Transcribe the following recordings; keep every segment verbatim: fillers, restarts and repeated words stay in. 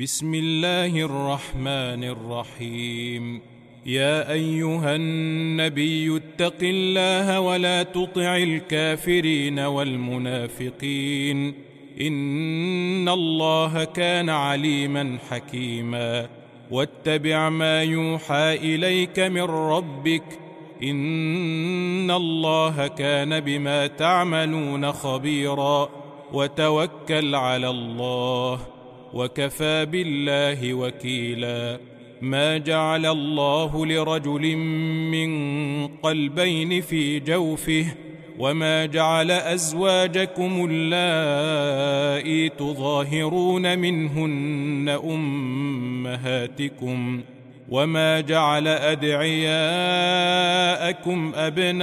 بسم الله الرحمن الرحيم. يا أيها النبي اتق الله ولا تطع الكافرين والمنافقين، إن الله كان عليما حكيما. واتبع ما يوحى إليك من ربك، إن الله كان بما تعملون خبيرا. وتوكل على الله، وكفى بالله وكيلا. ما جعل الله لرجل من قلبين في جوفه، وما جعل أزواجكم اللائي تظاهرون منهن أمهاتكم، وما جعل أدعياءكم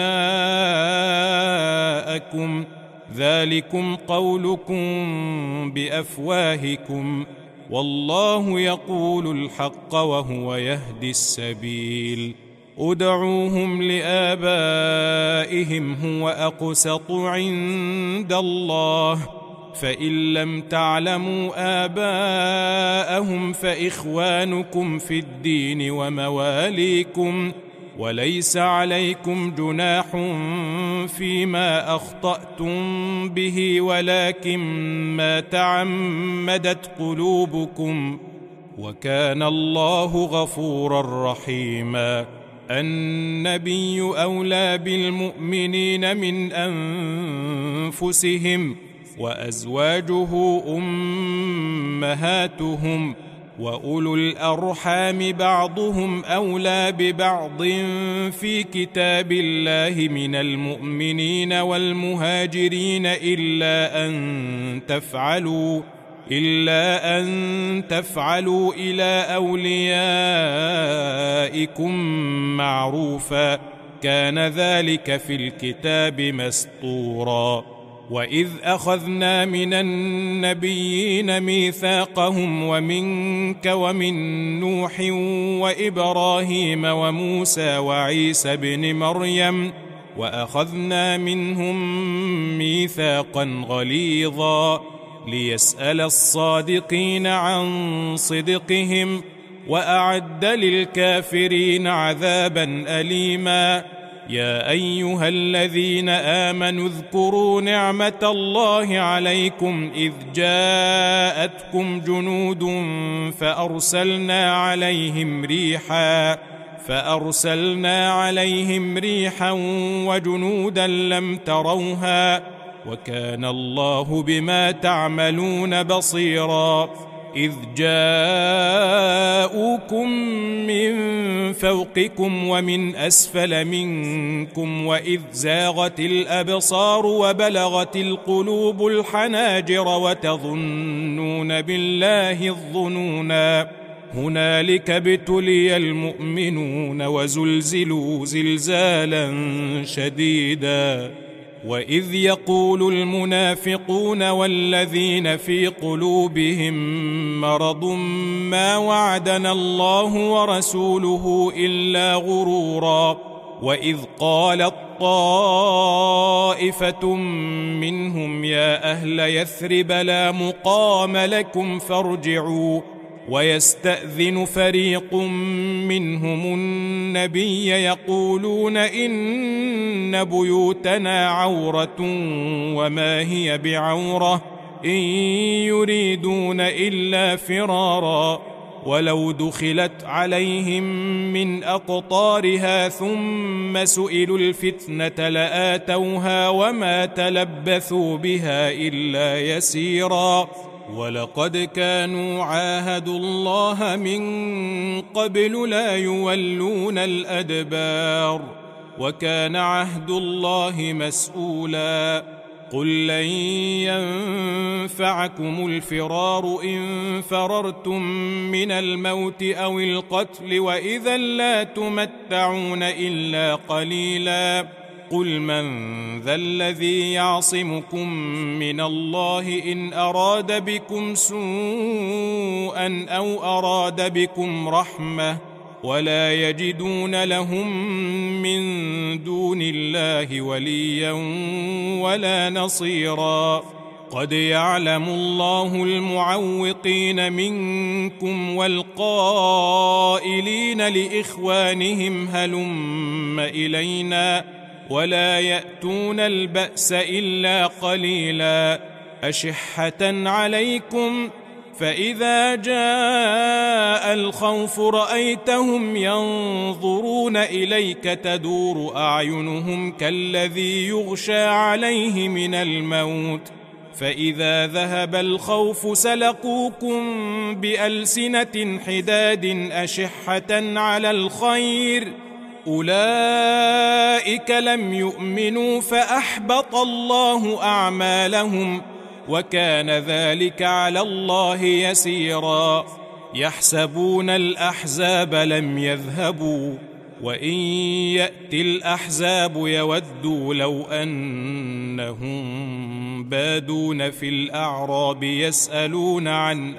أبناءكم، ذلكم قولكم بأفواهكم، والله يقول الحق وهو يهدي السبيل. ادعوهم لآبائهم هو أقسط عند الله، فإن لم تعلموا آباءهم فإخوانكم في الدين ومواليكم، وليس عليكم جناح فيما أخطأتم به، ولكن ما تعمدت قلوبكم، وكان الله غفورا رحيما. النبي أولى بالمؤمنين من أنفسهم، وأزواجه أمهاتهم، وأولو الأرحام بعضهم أولى ببعض في كتاب الله من المؤمنين والمهاجرين إلا أن تفعلوا إلا أن تفعلوا إلى أوليائكم معروفا، كان ذلك في الكتاب مسطورا. وإذ أخذنا من النبيين ميثاقهم ومنك ومن نوح وإبراهيم وموسى وعيسى ابن مريم، وأخذنا منهم ميثاقا غليظا، ليسأل الصادقين عن صدقهم، وأعد للكافرين عذابا أليما. يا أيها الذين آمنوا اذكروا نعمة الله عليكم إذ جاءتكم جنود فأرسلنا عليهم ريحا فأرسلنا عليهم ريحا وجنودا لم تروها، وكان الله بما تعملون بصيرا. إذ جاءوكم من فوقكم ومن أسفل منكم، وإذ زاغت الأبصار وبلغت القلوب الحناجر وتظنون بالله الظنونا، هنالك ابتلي المؤمنون وزلزلوا زلزالا شديدا. وإذ يقول المنافقون والذين في قلوبهم مرض ما وعدنا الله ورسوله إلا غرورا. وإذ قالت طائفة منهم يا أهل يثرب لا مقام لكم فارجعوا، ويستأذن فريق منهم النبي يقولون إن بيوتنا عورة وما هي بعورة، إن يريدون إلا فرارا. ولو دخلت عليهم من أقطارها ثم سئلوا الفتنة لآتوها وما تلبثوا بها إلا يسيرا. ولقد كانوا عاهدوا الله من قبل لا يولون الأدبار، وكان عهد الله مسؤولا. قل لن ينفعكم الفرار إن فررتم من الموت أو القتل، وإذا لا تمتعون إلا قليلا. قل من ذا الذي يعصمكم من الله إن أراد بكم سوءا أو أراد بكم رحمة، ولا يجدون لهم من دون الله وليا ولا نصيرا. قد يعلم الله المعوقين منكم والقائلين لإخوانهم هلم إلينا ولا يأتون البأس إلا قليلا أشحة عليكم فإذا جاء الخوف رأيتهم ينظرون إليك تدور أعينهم كالذي يغشى عليه من الموت فإذا ذهب الخوف سلقوكم بألسنة حداد أشحة على الخير أولئك لم يؤمنوا فأحبط الله أعمالهم وكان ذلك على الله يسيرا يحسبون الأحزاب لم يذهبوا وإن يأتي الأحزاب يودوا لو أنهم بادون في الأعراب يسألون عن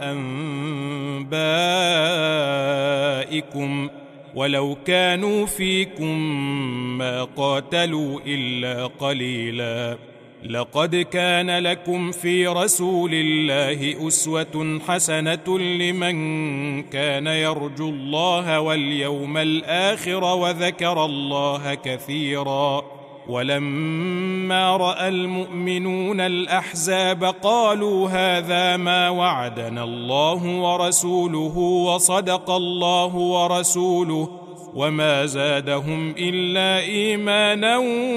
أنبائكم ولو كانوا فيكم ما قاتلوا إلا قليلا لقد كان لكم في رسول الله أسوة حسنة لمن كان يرجو الله واليوم الآخر وذكر الله كثيرا ولما رأى المؤمنون الأحزاب قالوا هذا ما وعدنا الله ورسوله وصدق الله ورسوله وما زادهم إلا إيمانا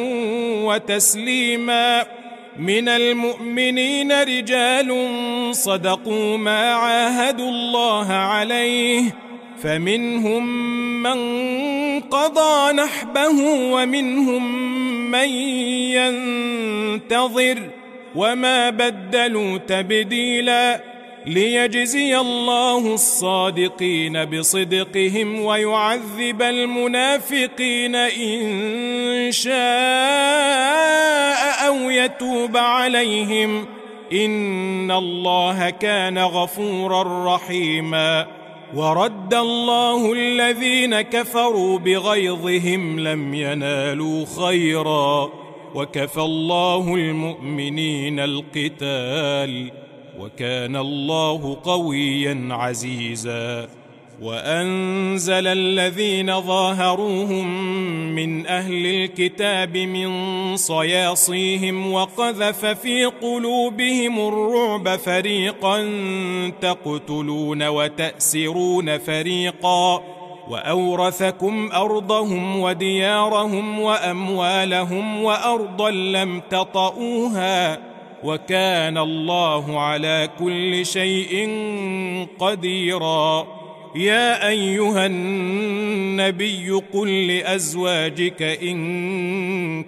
وتسليما من المؤمنين رجال صدقوا ما عاهدوا الله عليه فمنهم من قضى نحبه ومنهم من ينتظر وما بدلوا تبديلا ليجزي الله الصادقين بصدقهم ويعذب المنافقين إن شاء أو يتوب عليهم إن الله كان غفورا رحيما ورد الله الذين كفروا بغيظهم لم ينالوا خيرا وكفى الله المؤمنين القتال وكان الله قويا عزيزا وأنزل الذين ظاهروهم من أهل الكتاب من صياصيهم وقذف في قلوبهم الرعب فريقا تقتلون وتأسرون فريقا وأورثكم أرضهم وديارهم وأموالهم وأرضا لم تطئوها وكان الله على كل شيء قديرا يا أيها النبي قل لأزواجك إن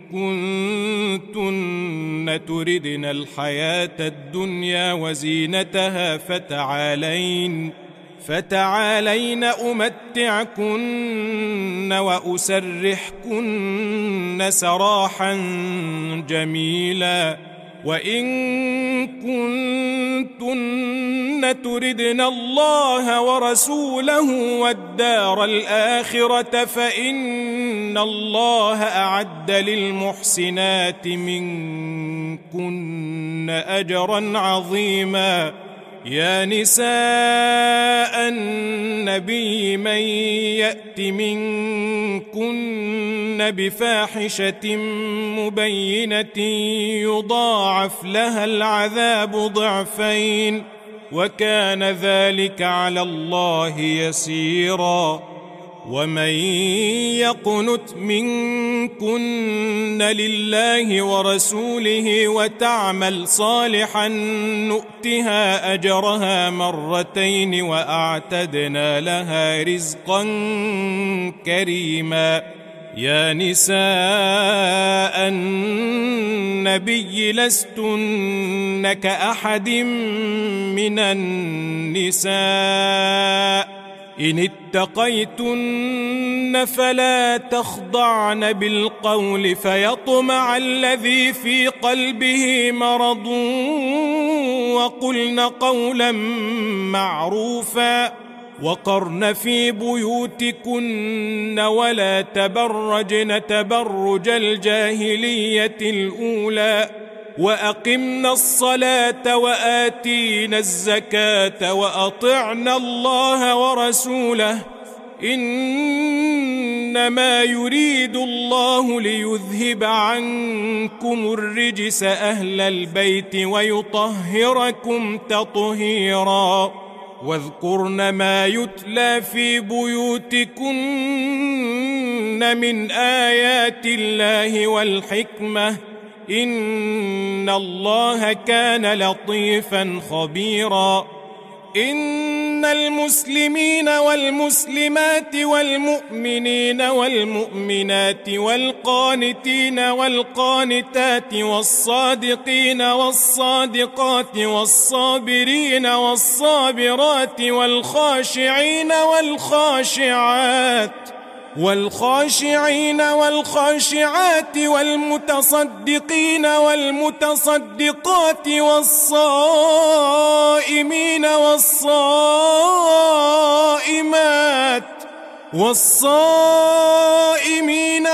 كنتن تردن الحياة الدنيا وزينتها فتعالين فتعالين أمتعكن وأسرحكن سراحا جميلا وإن كنتن تردن الله ورسوله والدار الآخرة فإن الله أعد للمحسنات منكن أجرا عظيما يا نساء النبي من يأت منكن بفاحشة مبينة يضاعف لها العذاب ضعفين وكان ذلك على الله يسيرا ومن يقنت منكن لله ورسوله وتعمل صالحا نؤتها أجرها مرتين وأعتدنا لها رزقا كريما يا نساء النبي لستن كأحد من النساء إن اتقيتن فلا تخضعن بالقول فيطمع الذي في قلبه مرض وقلن قولا معروفا وقرن في بيوتكن ولا تبرجن تبرج الجاهلية الأولى وأقمنا الصلاة وآتينا الزكاة وأطعنا الله ورسوله إنما يريد الله ليذهب عنكم الرجس أهل البيت ويطهركم تطهيرا واذكرن ما يتلى في بيوتكن من آيات الله والحكمة إن الله كان لطيفا خبيرا إن المسلمين والمسلمات والمؤمنين والمؤمنات والقانتين والقانتات والصادقين والصادقات والصابرين والصابرات والخاشعين والخاشعات والخاشعين والخاشعات والمتصدقين والمتصدقات والصائمين والصائمات والصائمين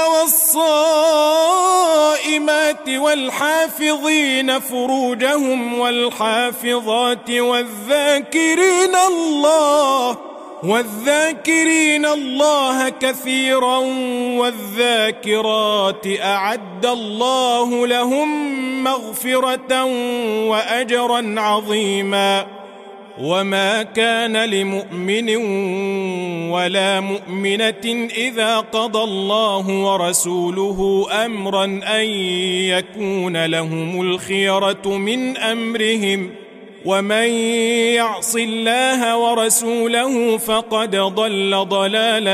والصائمات والحافظين فروجهم والحافظات والذاكرين الله والذاكرين الله كثيرا والذاكرات أعد الله لهم مغفرة وأجرا عظيما وما كان لمؤمن ولا مؤمنة إذا قضى الله ورسوله أمرا أن يكون لهم الخيرة من أمرهم ومن يعص الله ورسوله فقد ضل ضلالا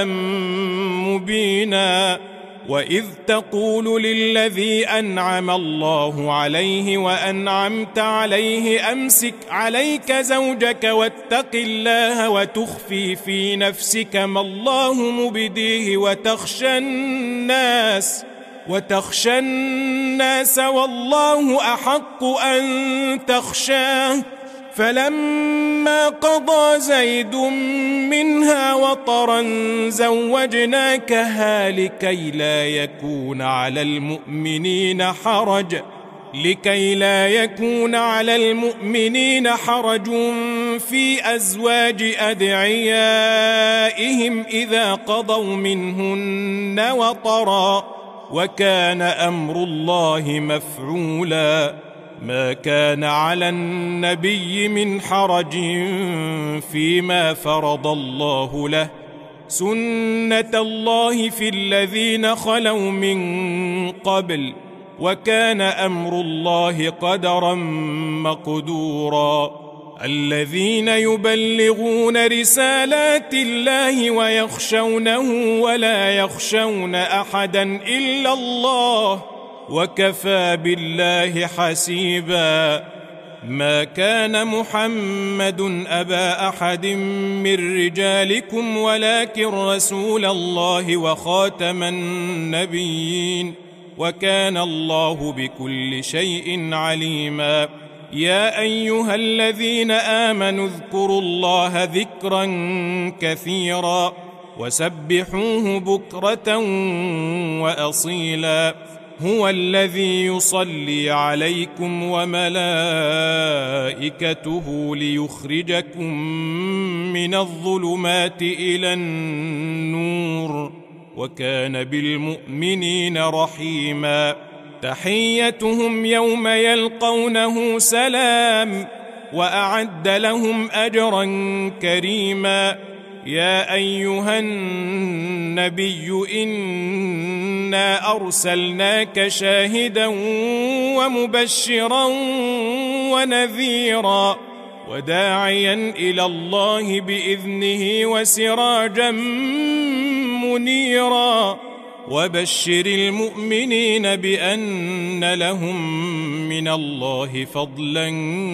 مبينا وإذ تقول للذي أنعم الله عليه وأنعمت عليه أمسك عليك زوجك واتق الله وتخفي في نفسك ما الله مبديه وتخشى الناس وتخشى الناس والله أحق أن تخشاه فلما قضى زيد منها وطرا زوجناكها لكي لا يكون على المؤمنين حرج لكي لا يكون على المؤمنين حرج في أزواج أدعيائهم إذا قضوا منهن وطرا وكان أمر الله مفعولا ما كان على النبي من حرج فيما فرض الله له سنة الله في الذين خلوا من قبل وكان أمر الله قدرا مقدورا الذين يبلغون رسالات الله ويخشونه ولا يخشون أحدا إلا الله وكفى بالله حسيبا ما كان محمد أبا أحد من رجالكم ولكن رسول الله وخاتم النبيين وكان الله بكل شيء عليما يا أيها الذين آمنوا اذكروا الله ذكرا كثيرا وسبحوه بكرة وأصيلا هو الذي يصلي عليكم وملائكته ليخرجكم من الظلمات إلى النور وكان بالمؤمنين رحيما تحيتهم يوم يلقونه سلام وأعد لهم أجرا كريما يا أيها النبي إنا أرسلناك شاهدا ومبشرا ونذيرا وداعيا إلى الله بإذنه وسراجا منيرا وبشر المؤمنين بأن لهم من الله فضلا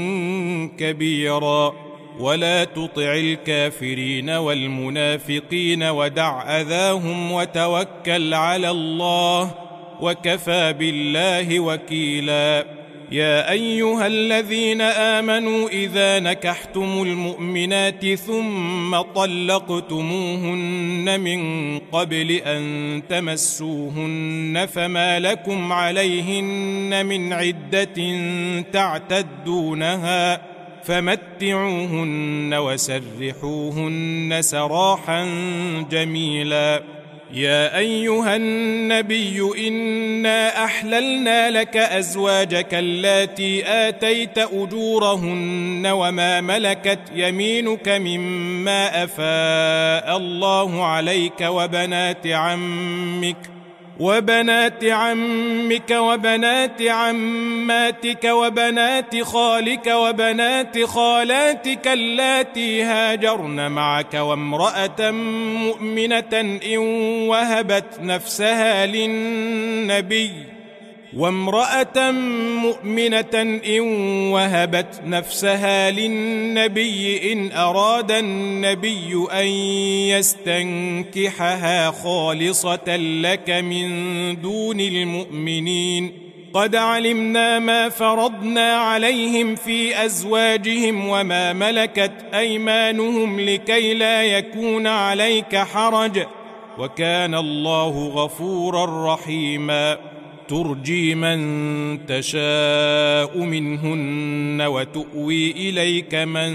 كبيرا ولا تطع الكافرين والمنافقين ودع أذاهم وتوكل على الله وكفى بالله وكيلا يا أيها الذين آمنوا إذا نكحتم المؤمنات ثم طلقتموهن من قبل أن تمسوهن فما لكم عليهن من عدة تعتدونها فمتعوهن وسرحوهن سراحا جميلا. يا أيها النبي إنا أحللنا لك أزواجك اللاتي آتيت أجورهن وما ملكت يمينك مما أفاء الله عليك وبنات عمك وبنات عمك وبنات عماتك وبنات خالك وبنات خالاتك اللاتي هاجرن معك وامرأة مؤمنة إن وهبت نفسها للنبي وامرأة مؤمنة إن وهبت نفسها للنبي إن أراد النبي أن يستنكحها خالصة لك من دون المؤمنين قد علمنا ما فرضنا عليهم في أزواجهم وما ملكت أيمانهم لكي لا يكون عليك حرج وكان الله غفورا رحيما. ترجي من تشاء منهن وتؤوي إليك من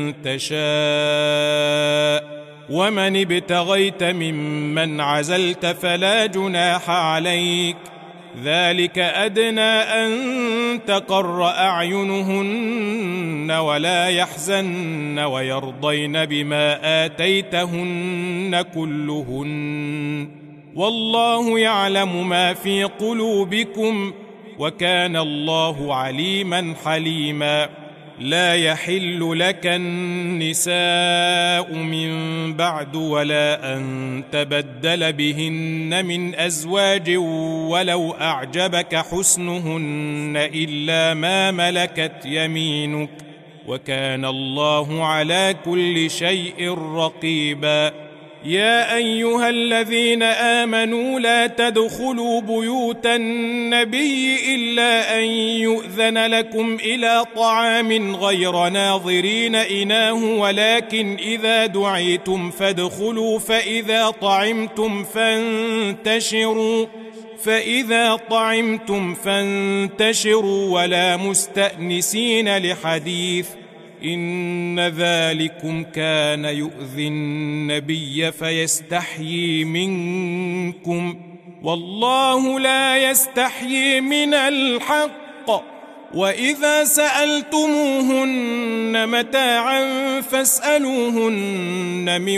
تشاء ومن ابتغيت ممن عزلت فلا جناح عليك ذلك أدنى أن تقر أعينهن ولا يحزن ويرضين بما آتيتهن كلهن والله يعلم ما في قلوبكم وكان الله عليما حليما. لا يحل لك النساء من بعد ولا أن تبدل بهن من أزواج ولو أعجبك حسنهن إلا ما ملكت يمينك وكان الله على كل شيء رقيبا. يا أيها الذين آمنوا لا تدخلوا بيوت النبي إلا أن يؤذن لكم إلى طعام غير ناظرين إناه ولكن إذا دعيتم فادخلوا فإذا طعمتم فانتشروا فإذا طعمتم فانتشروا ولا مستأنسين لحديث إن ذلكم كان يؤذي النبي فيستحيي منكم والله لا يستحيي من الحق. وإذا سألتموهن متاعا فاسألوهن من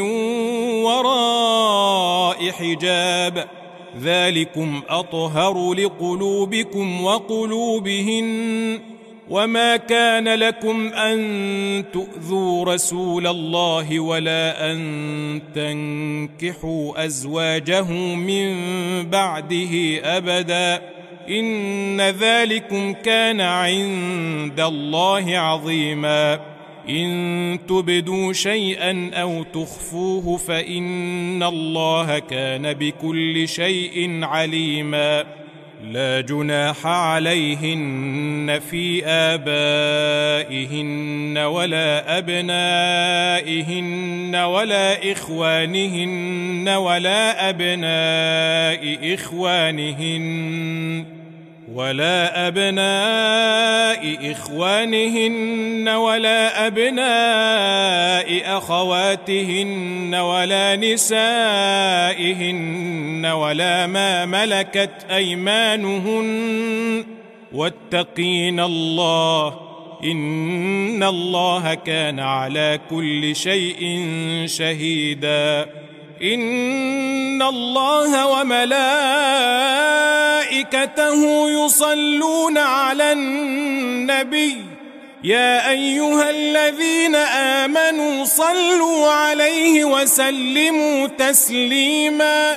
وراء حجاب ذلكم أطهر لقلوبكم وقلوبهن وما كان لكم أن تؤذوا رسول الله ولا أن تنكحوا أزواجه من بعده أبدا إن ذلكم كان عند الله عظيما. إن تبدوا شيئا أو تخفوه فإن الله كان بكل شيء عليما. لا جناح عليهن في آبائهن ولا أبنائهن ولا إخوانهن ولا أبناء إخوانهن ولا أبناء إخوانهن ولا أبناء أخواتهن ولا نسائهن ولا ما ملكت أيمانهن واتقين الله إن الله كان على كل شيء شهيدا. إن الله وملائكته يصلون على النبي يا أيها الذين آمنوا صلوا عليه وسلموا تسليما.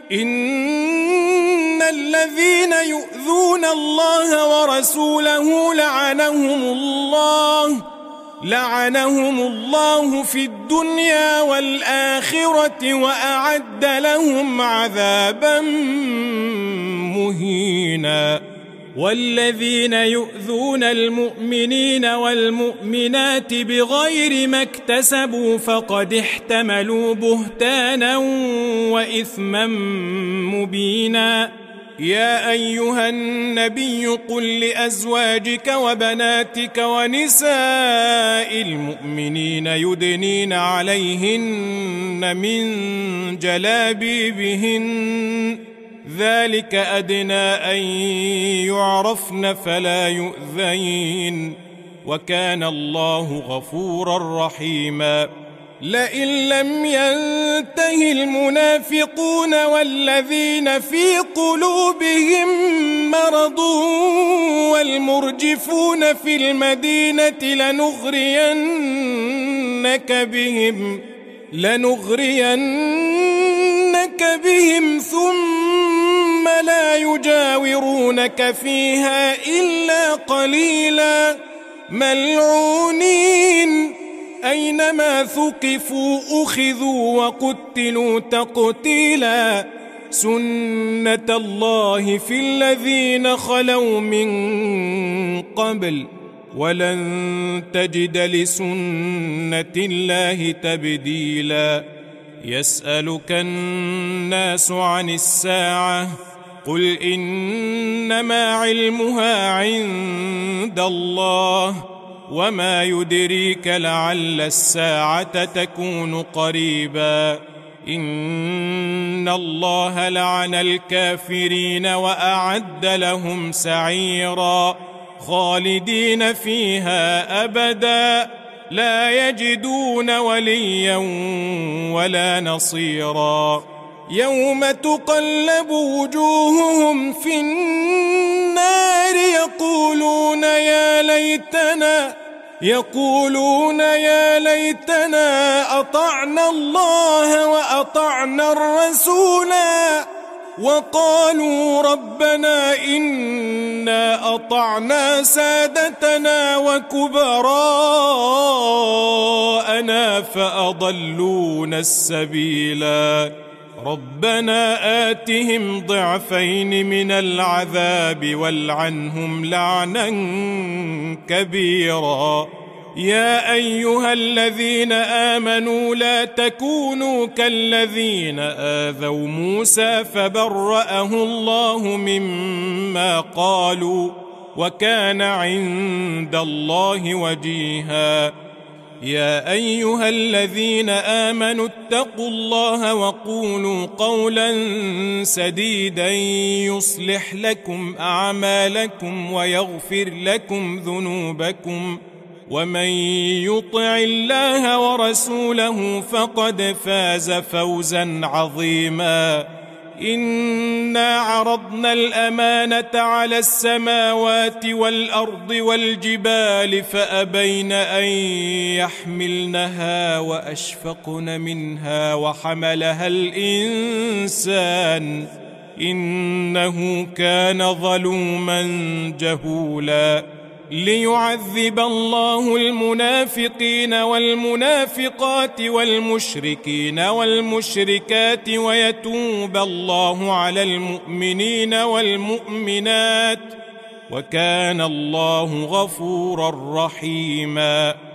إن الذين يؤذون الله ورسوله لعنهم الله لعنهم الله في الدنيا والآخرة وأعد لهم عذابا مهينا. والذين يؤذون المؤمنين والمؤمنات بغير ما اكتسبوا فقد احتملوا بهتانا وإثما مبينا. يا أيها النبي قل لأزواجك وبناتك ونساء المؤمنين يدنين عليهن من جلابيبهن ذلك أدنى أن يعرفن فلا يؤذين وكان الله غفورا رحيما. لئن لم ينته المنافقون والذين في قلوبهم مرض والمرجفون في المدينة لنغرينك بهم لنغرينك بهم ثم لا يجاورونك فيها إلا قليلا ملعونين أينما ثقفوا أخذوا وقتلوا تقتيلا. سنة الله في الذين خلوا من قبل ولن تجد لسنة الله تبديلا. يسألك الناس عن الساعة قل إنما علمها عند الله وما يدريك لعل الساعة تكون قريبا. إن الله لعن الكافرين وأعد لهم سعيرا خالدين فيها أبدا لا يجدون وليا ولا نصيرا. يوم تقلب وجوههم في النار يقولون يا ليتنا يقولون يا ليتنا أطعنا الله وأطعنا الرسولا وقالوا ربنا إنا أطعنا سادتنا وكبراءنا فأضلونا السبيلا. ربنا آتهم ضعفين من العذاب والعنهم لعنا كبيرا. يا أيها الذين آمنوا لا تكونوا كالذين آذوا موسى فبرأه الله مما قالوا وكان عند الله وجيها. يا أيها الذين آمنوا اتقوا الله وقولوا قولا سديدا يصلح لكم أعمالكم ويغفر لكم ذنوبكم ومن يطع الله ورسوله فقد فاز فوزا عظيما. إنا عرضنا الأمانة على السماوات والأرض والجبال فأبين أن يحملنها وأشفقن منها وحملها الإنسان إنه كان ظلوما جهولا. ليعذب الله المنافقين والمنافقات والمشركين والمشركات ويتوب الله على المؤمنين والمؤمنات وكان الله غفورا رحيما.